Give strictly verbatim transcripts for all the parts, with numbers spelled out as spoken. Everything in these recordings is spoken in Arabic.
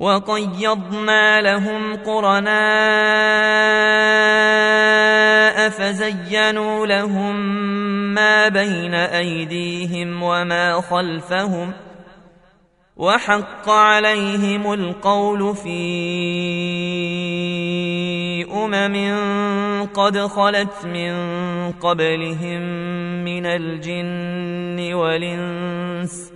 وقيضنا لهم قرناء فزينوا لهم ما بين أيديهم وما خلفهم وحق عليهم القول في أمم قد خلت من قبلهم من الجن والإنس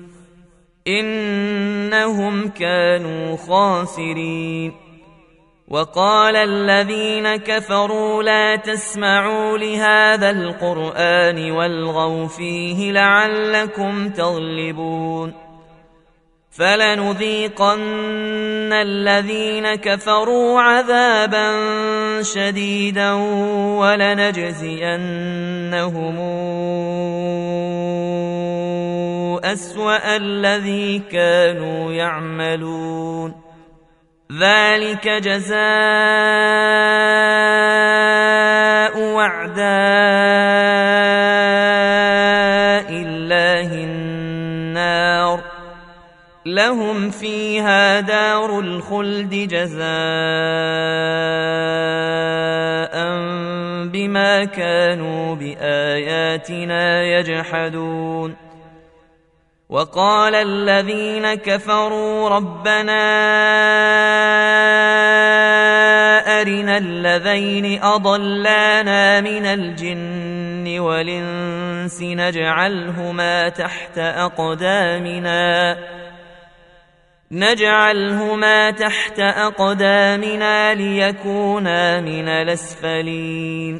إنهم كانوا خاسرين. وقال الذين كفروا لا تسمعوا لهذا القرآن والغوا فيه لعلكم تغلبون فلنذيقن الذين كفروا عذابا شديدا ولنجزينهم أسوأ الذي كانوا يعملون ذلك جزاء أعداء الله النار لهم فيها دار الخلد جزاء بما كانوا بآياتنا يجحدون. وقال الذين كفروا ربنا أرنا الذين أضلانا من الجن والإنس نجعلهما تحت أقدامنا نجعلهما تحت أقدامنا ليكونا من الأسفلين.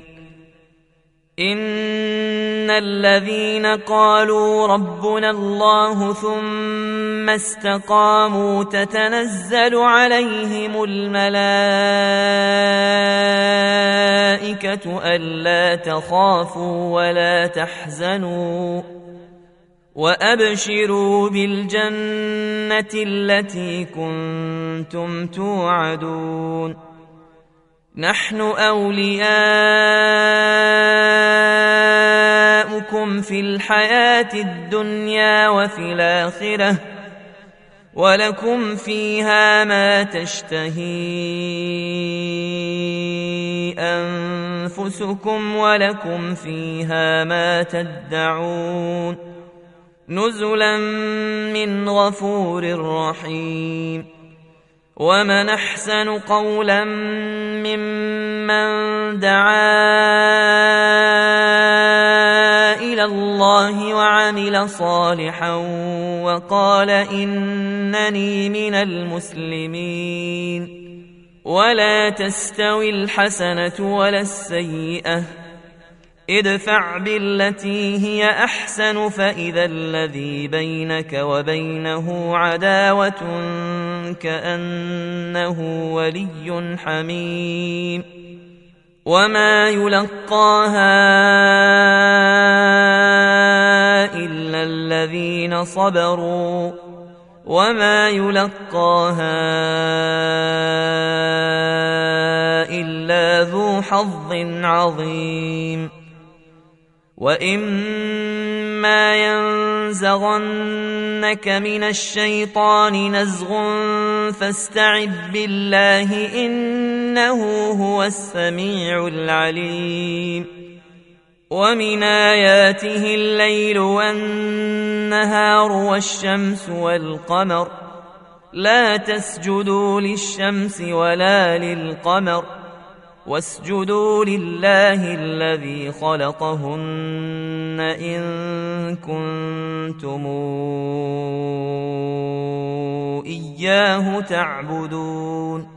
إن الذين قالوا ربنا الله ثم استقاموا تتنزل عليهم الملائكة ألا تخافوا ولا تحزنوا وأبشروا بالجنة التي كنتم توعدون نحن أولياؤكم في الحياة الدنيا وفي الآخرة ولكم فيها ما تشتهي أنفسكم ولكم فيها ما تدعون نزلا من غفور رحيم. ومن أحسن قولا ممن دعا إلى الله وعمل صالحا وقال إنني من المسلمين. ولا تستوي الحسنة ولا السيئة ادفع بالتي هي أحسن فإذا الذي بينك وبينه عداوة كأنه ولي حميم. وما يلقاها إلا الذين صبروا وما يلقاها إلا ذو حظ عظيم. وإما ينزغنك من الشيطان نزغ فاستعذ بالله إنه هو السميع العليم. ومن آياته الليل والنهار والشمس والقمر لا تسجدوا للشمس ولا للقمر واسجدوا لله الذي خلقهن إن كنتم إياه تعبدون.